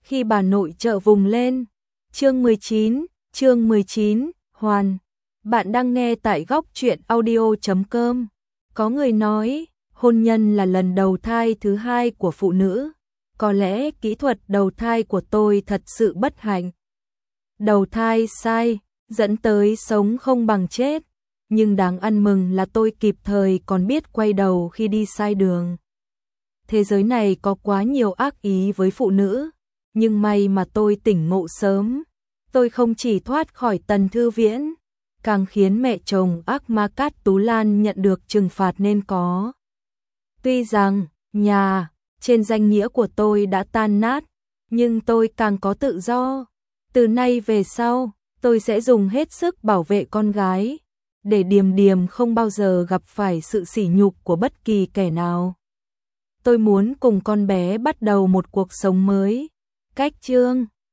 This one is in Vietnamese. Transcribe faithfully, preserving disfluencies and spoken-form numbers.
Khi bà nội trợ vùng lên. Chương mười chín, chương mười chín, Hoàn. Bạn đang nghe tại góc truyện audio chấm com. Có người nói, hôn nhân là lần đầu thai thứ hai của phụ nữ. Có lẽ kỹ thuật đầu thai của tôi thật sự bất hạnh. Đầu thai sai, dẫn tới sống không bằng chết. Nhưng đáng ăn mừng là tôi kịp thời còn biết quay đầu khi đi sai đường. Thế giới này có quá nhiều ác ý với phụ nữ, nhưng may mà tôi tỉnh ngộ sớm. Tôi không chỉ thoát khỏi Tần Thư Viễn, càng khiến mẹ chồng ác ma Cát Tú Lan nhận được trừng phạt nên có. Tuy rằng, nhà, trên danh nghĩa của tôi đã tan nát, nhưng tôi càng có tự do. Từ nay về sau, tôi sẽ dùng hết sức bảo vệ con gái, để Điềm Điềm không bao giờ gặp phải sự sỉ nhục của bất kỳ kẻ nào. Tôi muốn cùng con bé bắt đầu một cuộc sống mới. Cách chương